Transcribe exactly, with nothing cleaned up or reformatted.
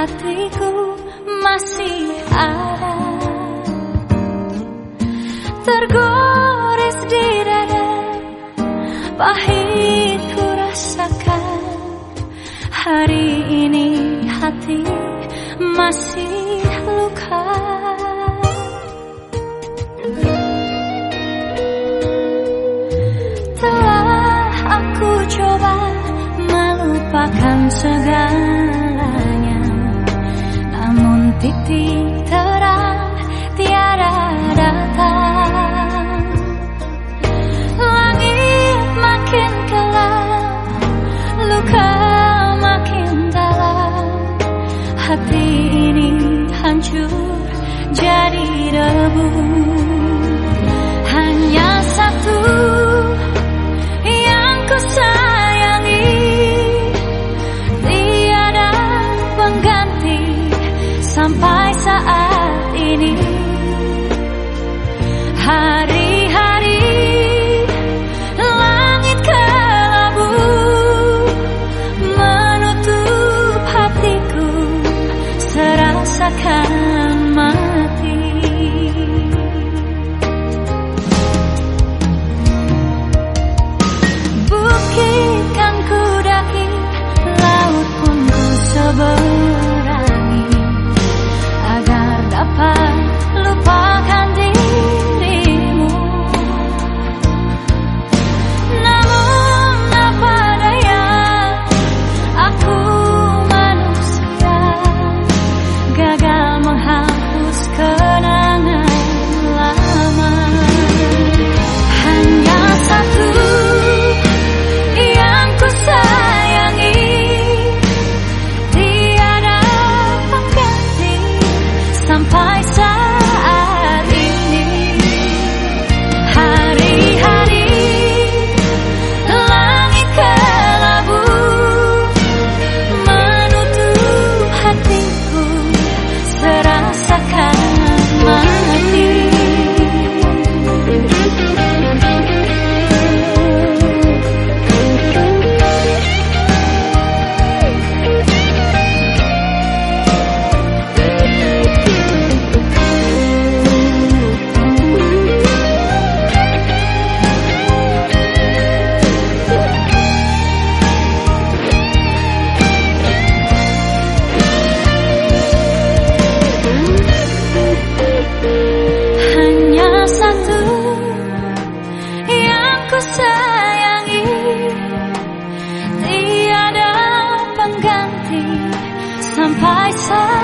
hatiku masih ada, tergores di dada, pahit ku rasakan. Hari ini hati masih luka. Telah aku coba melupakan segalanya, namun titik terang tiada datang. Langit makin gelap, luka makin dalam. Hati ini hancur jadi debu. Hanya satu yang ku sayangi, tiada pengganti sampai saat ini. Hari-hari langit kelabu menutup hatiku, serasakan mati. Bukit kan ku daki, laut pun ku seberangi, agar dapat lupakan dirimu. Namun apa daya, aku manusia, gagal menghapus kenangan lama. Hanya satu yang ku sayangi, tiada pengganti sampai saat ini. Hari-hari langit kelabu menutup hatiku, serasakan mati. Hanya satu yang ku sayangi, tiada pengganti sampai saat